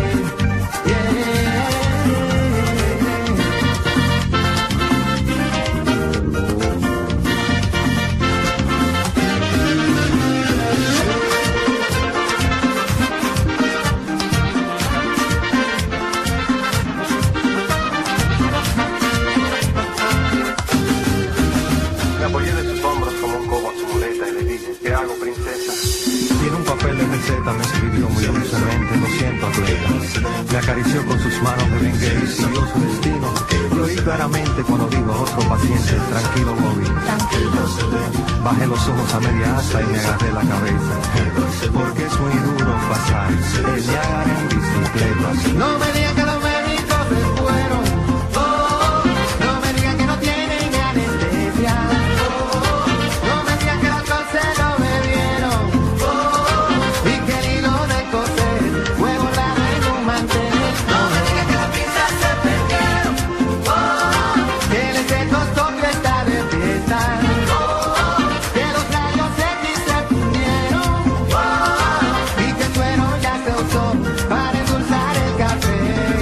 ciertamente vivió muy dulcemente, lo siento, atleta. Me acarició con sus manos de Bengay y siguió su destino. Lo oí claramente cuando dijo a otro paciente, tranquilo, Bobby. Bajé los ojos a media asta y me agarré la cabeza, porque es muy duro pasar el Niágara en bicicleta. No me digan que los médicos se fueron, no me digan que no tienen anestesia, no me digan que el alcohol se lo bebieron, y que el hilo de coser fue volado en un mantel. No me digan que las pinzas se perdieron, que les costó que está de fiesta, que los rayos X se fundieron, y que el suero ya se usó para endulzar el café.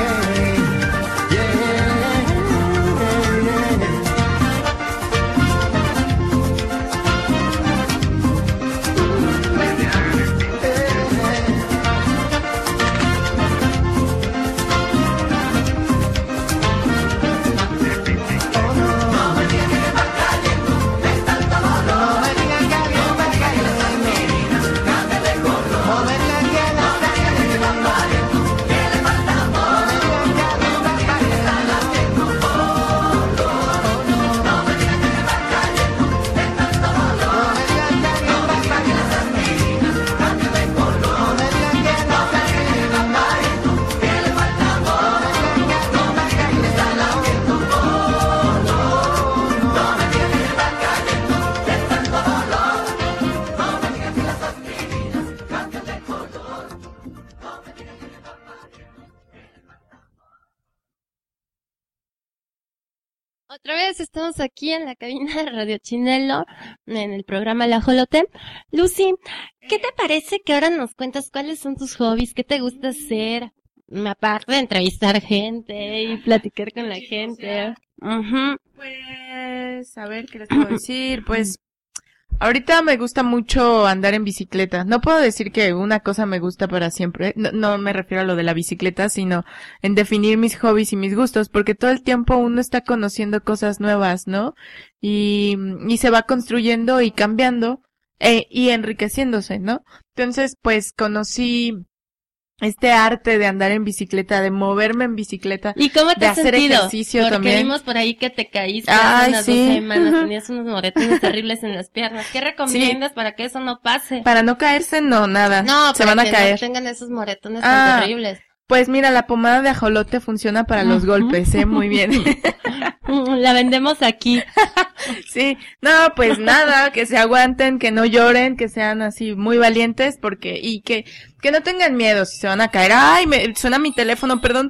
Otra vez estamos aquí en la cabina de Radio Chinelo, en el programa La Jolote. Lucy, ¿qué te parece que ahora nos cuentas cuáles son tus hobbies? ¿Qué te gusta hacer? Aparte de entrevistar gente y platicar con la gente. Pues, a ver, ¿qué les puedo decir? Pues, ahorita me gusta mucho andar en bicicleta. No puedo decir que una cosa me gusta para siempre. No me refiero a lo de la bicicleta, sino en definir mis hobbies y mis gustos, porque todo el tiempo uno está conociendo cosas nuevas, ¿no? Y se va construyendo y cambiando, y enriqueciéndose, ¿no? Entonces, pues, conocí este arte de andar en bicicleta, de moverme en bicicleta, ¿Y cómo te de has hacer sentido? ejercicio Porque también. vimos por ahí que te caíste Ay, hace unas sí. 2 semanas, tenías unos moretones terribles en las piernas. ¿Qué recomiendas para que eso no pase? Para no caerse, no, nada. No, se para van a que caer. no tengan esos moretones Ah. tan terribles. Pues mira, la pomada de ajolote funciona para los golpes, muy bien. La vendemos aquí. Sí, no, pues nada, que se aguanten, que no lloren, que sean así muy valientes, y que no tengan miedo si se van a caer. Ay, suena mi teléfono, perdón.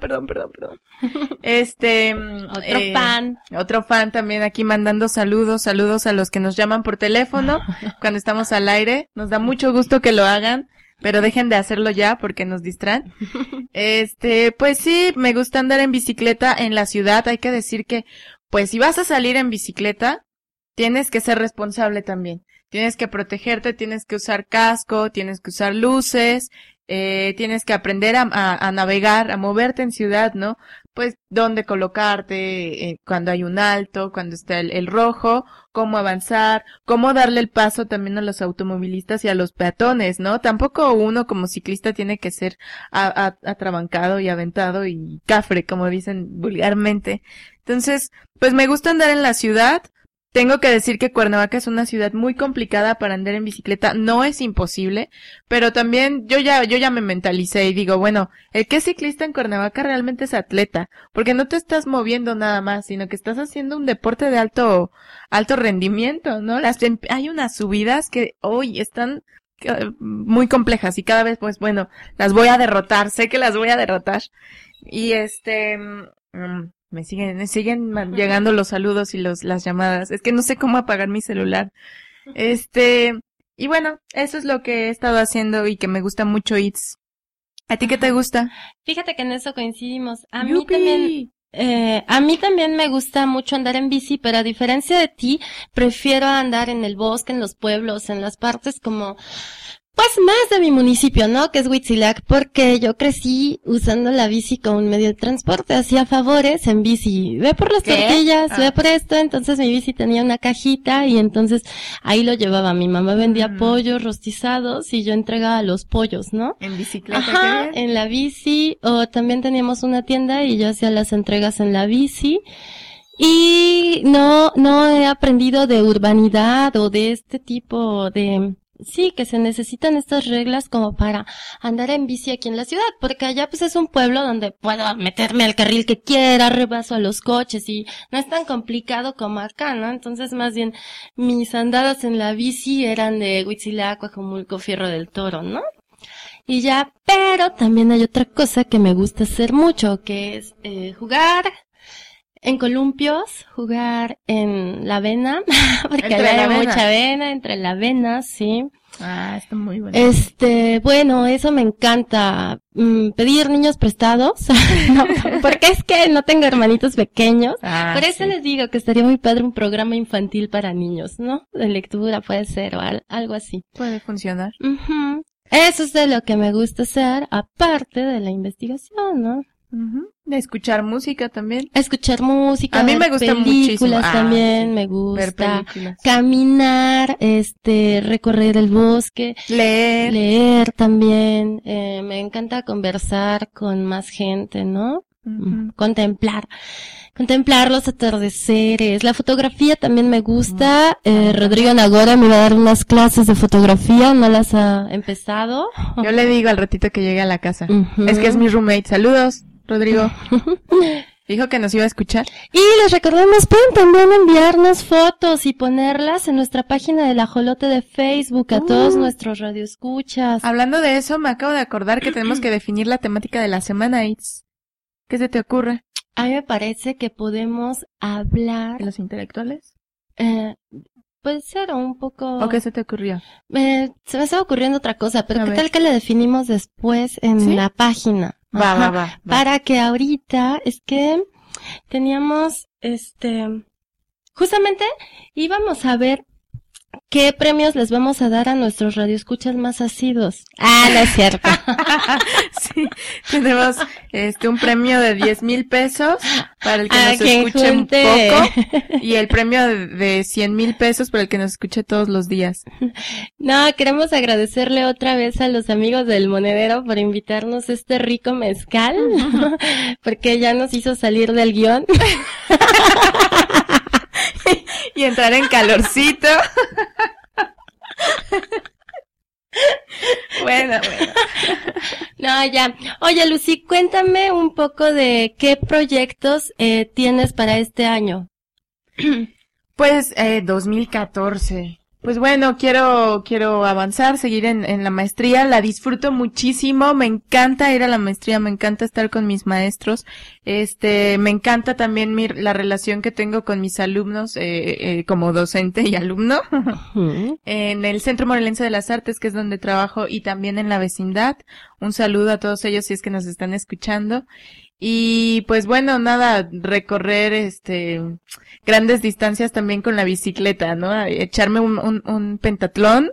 Otro fan también aquí mandando saludos a los que nos llaman por teléfono cuando estamos al aire. Nos da mucho gusto que lo hagan, pero dejen de hacerlo ya porque nos distraen. Pues sí, me gusta andar en bicicleta en la ciudad. Hay que decir que, pues si vas a salir en bicicleta, tienes que ser responsable también. Tienes que protegerte, tienes que usar casco, tienes que usar luces, tienes que aprender a navegar, a moverte en ciudad, ¿no? Pues dónde colocarte, cuando hay un alto, cuando está el rojo, cómo avanzar, cómo darle el paso también a los automovilistas y a los peatones, ¿no? Tampoco uno como ciclista tiene que ser atrabancado y aventado y cafre, como dicen vulgarmente. Entonces, pues me gusta andar en la ciudad. Tengo que decir que Cuernavaca es una ciudad muy complicada para andar en bicicleta. No es imposible, pero también yo ya me mentalicé y digo, bueno, el que es ciclista en Cuernavaca realmente es atleta, porque no te estás moviendo nada más, sino que estás haciendo un deporte de alto rendimiento, ¿no? Hay unas subidas que hoy están muy complejas y cada vez, pues bueno, las voy a derrotar, sé que las voy a derrotar. Y me siguen llegando los saludos y las llamadas. Es que no sé cómo apagar mi celular. Y bueno, eso es lo que he estado haciendo y que me gusta mucho, Itz. ¿A ti qué te gusta? Fíjate que en eso coincidimos. ¡Yupi! A mí también me gusta mucho andar en bici, pero a diferencia de ti, prefiero andar en el bosque, en los pueblos, en las partes como Pues más de mi municipio, ¿no? Que es Huitzilac, porque yo crecí usando la bici como un medio de transporte, hacía favores en bici, ve por las tortillas, ve por esto, entonces mi bici tenía una cajita y entonces ahí lo llevaba, mi mamá vendía pollos rostizados y yo entregaba los pollos, ¿no? En bicicleta. Ajá, en la bici, o también teníamos una tienda y yo hacía las entregas en la bici. Y no he aprendido de urbanidad o de este tipo de, sí, que se necesitan estas reglas como para andar en bici aquí en la ciudad, porque allá pues es un pueblo donde puedo meterme al carril que quiera, rebaso a los coches y no es tan complicado como acá, ¿no? Entonces más bien mis andadas en la bici eran de Huitzilac, Coajomulco, Fierro del Toro, ¿no? Y ya, pero también hay otra cosa que me gusta hacer mucho, que es jugar en columpios, jugar en la avena, porque hay mucha avena, entre la avena, sí. Ah, está muy bueno. Bueno, eso me encanta, pedir niños prestados, no, porque es que no tengo hermanitos pequeños, por eso les digo que estaría muy padre un programa infantil para niños, ¿no? De lectura puede ser, o algo así. Puede funcionar. Eso es de lo que me gusta hacer, aparte de la investigación, ¿no? De escuchar música también. Escuchar música. A mí me gusta muchísimo. También sí. me gusta. Ver películas. Caminar, recorrer el bosque. Leer también. Me encanta conversar con más gente, ¿no? Contemplar los atardeceres. La fotografía también me gusta. Rodrigo Nagora me va a dar unas clases de fotografía, no las ha empezado. Yo le digo al ratito que llegue a la casa. Es que es mi roommate. Saludos, Rodrigo. Dijo que nos iba a escuchar. Y les recordamos, pueden también enviarnos fotos y ponerlas en nuestra página del Ajolote de Facebook a todos nuestros radioescuchas. Hablando de eso, me acabo de acordar que tenemos que definir la temática de la semana, Itz. ¿Qué se te ocurre? A mí me parece que podemos hablar... ¿De los intelectuales? Puede ser un poco... ¿O qué se te ocurrió? Se me está ocurriendo otra cosa, pero ¿qué tal que la definimos después en la página? Va. Para que ahorita, es que teníamos, justamente íbamos a ver qué premios les vamos a dar a nuestros radioescuchas más asiduos. No es cierto. Sí, tenemos un premio de 10,000 pesos para el que nos escuche un poco y el premio de 100,000 pesos para el que nos escuche todos los días. No, queremos agradecerle otra vez a los amigos del Monedero por invitarnos este rico mezcal, porque ya nos hizo salir del guión. Y entrar en calorcito. Bueno. No, ya. Oye, Lucy, cuéntame un poco de qué proyectos tienes para este año. Pues, 2014. Pues bueno, quiero avanzar, seguir en la maestría, la disfruto muchísimo, me encanta ir a la maestría, me encanta estar con mis maestros, me encanta también la relación que tengo con mis alumnos, como docente y alumno, en el Centro Morelense de las Artes, que es donde trabajo, y también en la vecindad. Un saludo a todos ellos si es que nos están escuchando. Y pues bueno, nada, recorrer grandes distancias también con la bicicleta, ¿no? Echarme un pentatlón.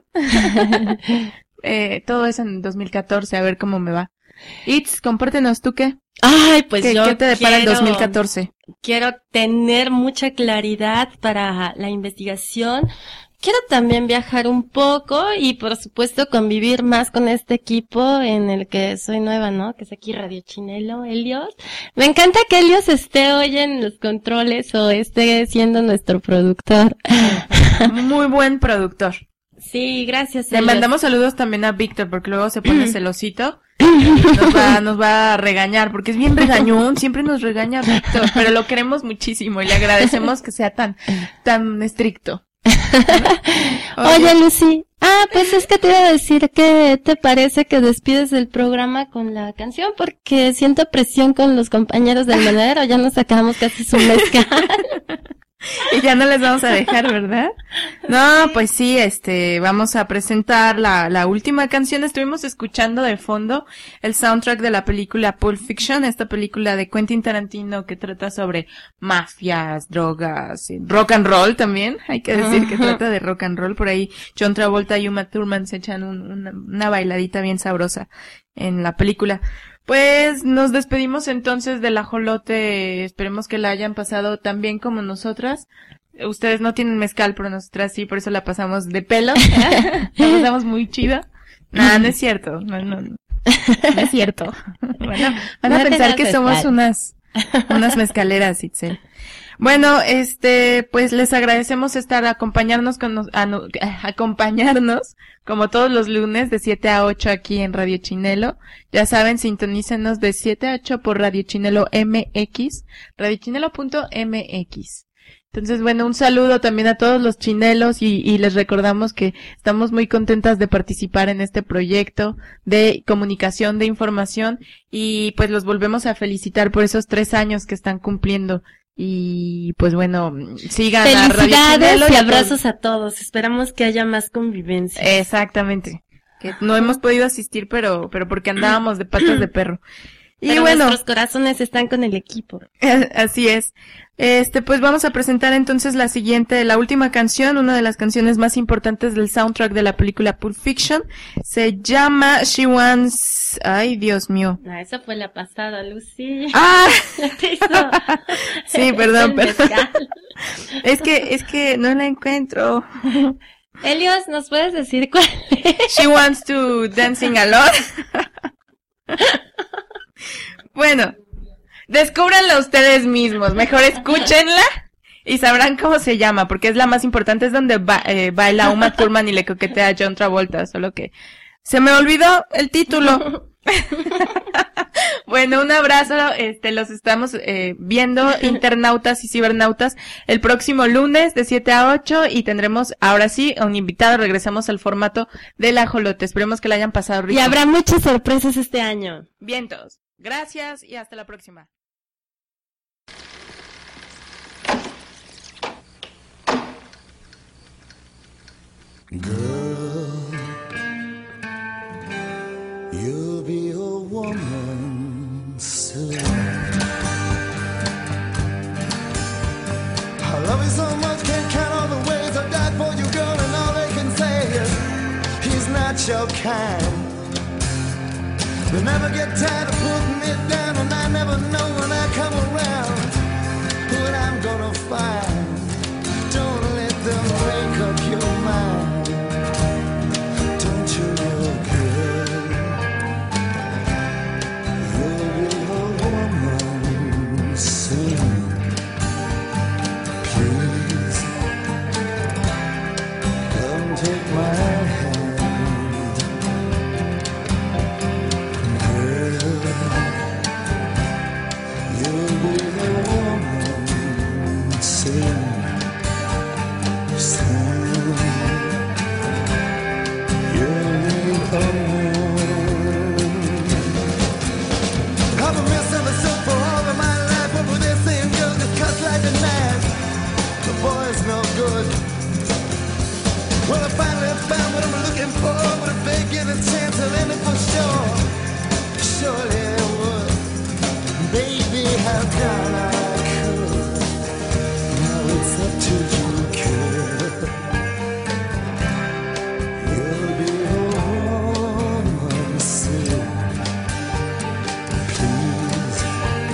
Todo eso en 2014, a ver cómo me va. Itz, compártenos, ¿tú qué? Ay, pues ¿Qué te depara el 2014? Quiero tener mucha claridad para la investigación. Quiero también viajar un poco y, por supuesto, convivir más con este equipo en el que soy nueva, ¿no? Que es aquí Radio Chinelo, Helios. Me encanta que Helios esté hoy en los controles o esté siendo nuestro productor. Muy buen productor. Sí, gracias, Le Helios. mandamos saludos también a Víctor, porque luego se pone celosito. Nos va a regañar, porque es bien regañón, siempre nos regaña Víctor, pero lo queremos muchísimo y le agradecemos que sea tan estricto. Oye, Lucy, pues es que te iba a decir que te parece que despides el programa con la canción, porque siento presión con los compañeros del Monedero, ya nos sacamos casi su mezcal. Y ya no les vamos a dejar, ¿verdad? No, pues sí, vamos a presentar la última canción. Estuvimos escuchando de fondo el soundtrack de la película Pulp Fiction, esta película de Quentin Tarantino que trata sobre mafias, drogas, rock and roll también. Hay que decir que trata de rock and roll. Por ahí John Travolta y Uma Thurman se echan una bailadita bien sabrosa en la película. Pues nos despedimos entonces del ajolote. Esperemos que la hayan pasado tan bien como nosotras. Ustedes no tienen mezcal, pero nosotras sí, por eso la pasamos de pelo. La pasamos muy chida. No es cierto. No es cierto. Bueno, van a pensar que somos unas mezcaleras, Itzel. Bueno, pues les agradecemos acompañarnos como todos los lunes de 7 a 8 aquí en Radio Chinelo. Ya saben, sintonícenos de 7 a 8 por Radio Chinelo MX, radiochinelo.mx. Entonces, bueno, un saludo también a todos los chinelos y les recordamos que estamos muy contentas de participar en este proyecto de comunicación, de información, y pues los volvemos a felicitar por esos 3 años que están cumpliendo. Y pues bueno, sigan a Radio Chinelo. Felicidades y abrazos a todos. Esperamos que haya más convivencia. Exactamente. Que no hemos podido asistir, pero porque andábamos de patas de perro. Pero y bueno, nuestros corazones están con el equipo. Así es. Pues vamos a presentar entonces la última canción, una de las canciones más importantes del soundtrack de la película Pulp Fiction. Se llama She Wants... Ay, Dios mío. Esa fue la pasada, Lucía. ¡Ah! Sí, perdón. Es que no la encuentro. Elios, ¿nos puedes decir cuál es? She Wants to Dancing Alone. Bueno, descúbranla ustedes mismos. Mejor escúchenla y sabrán cómo se llama, porque es la más importante. Es donde baila Uma Thurman y le coquetea a John Travolta, solo que se me olvidó el título. Bueno, un abrazo. Los estamos viendo, internautas y cibernautas, el próximo lunes de 7 a 8 y tendremos ahora sí a un invitado. Regresamos al formato del ajolote. Esperemos que la hayan pasado rico. Y habrá muchas sorpresas este año. Vientos. Gracias y hasta la próxima. Girl, you'll be a woman soon. I love you so much, can't count all the ways I've died for you, girl, and all they can say is he's not your kind. They never get tired of putting it down, and I never know when I come around what I'm gonna find. Don't let them break up your mind. Don't you know, girl, you'll be a woman soon. Please, come take my hand. Well, I finally found what I'm looking for, but if they get a chance, I'll end it for sure. Surely I would. Baby, how can I could? Now it's up to you, girl. You'll be a woman soon. Please,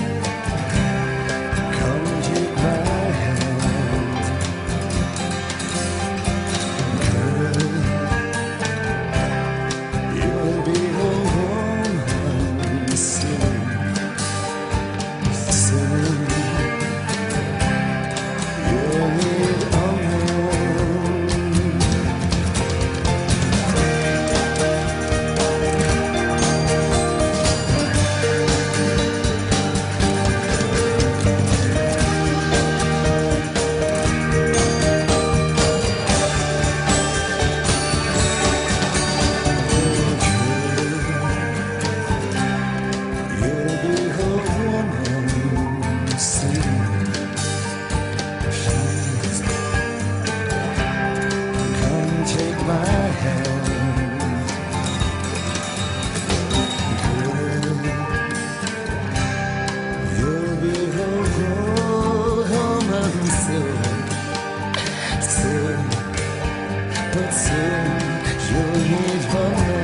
come take my hand. Soon. But soon you'll need for me.